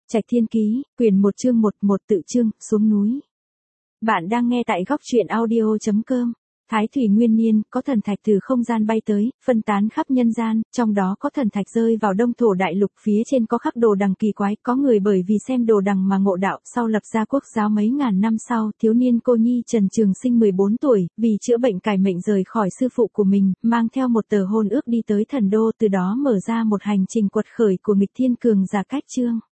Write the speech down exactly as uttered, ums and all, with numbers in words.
Trạch Thiên Ký, quyển một chương một, một tự chương, xuống núi. Bạn đang nghe tại góc truyện audio chấm com. Thái thủy nguyên niên, có thần thạch từ không gian bay tới, phân tán khắp nhân gian, trong đó có thần thạch rơi vào đông thổ đại lục, phía trên có khắc đồ đằng kỳ quái, có người bởi vì xem đồ đằng mà ngộ đạo, sau lập ra quốc giáo mấy ngàn năm sau, thiếu niên cô nhi Trần Trường Sinh mười bốn tuổi, vì chữa bệnh cải mệnh rời khỏi sư phụ của mình, mang theo một tờ hôn ước đi tới thần đô, từ đó mở ra một hành trình quật khởi của nghịch thiên cường giả Cách Chương.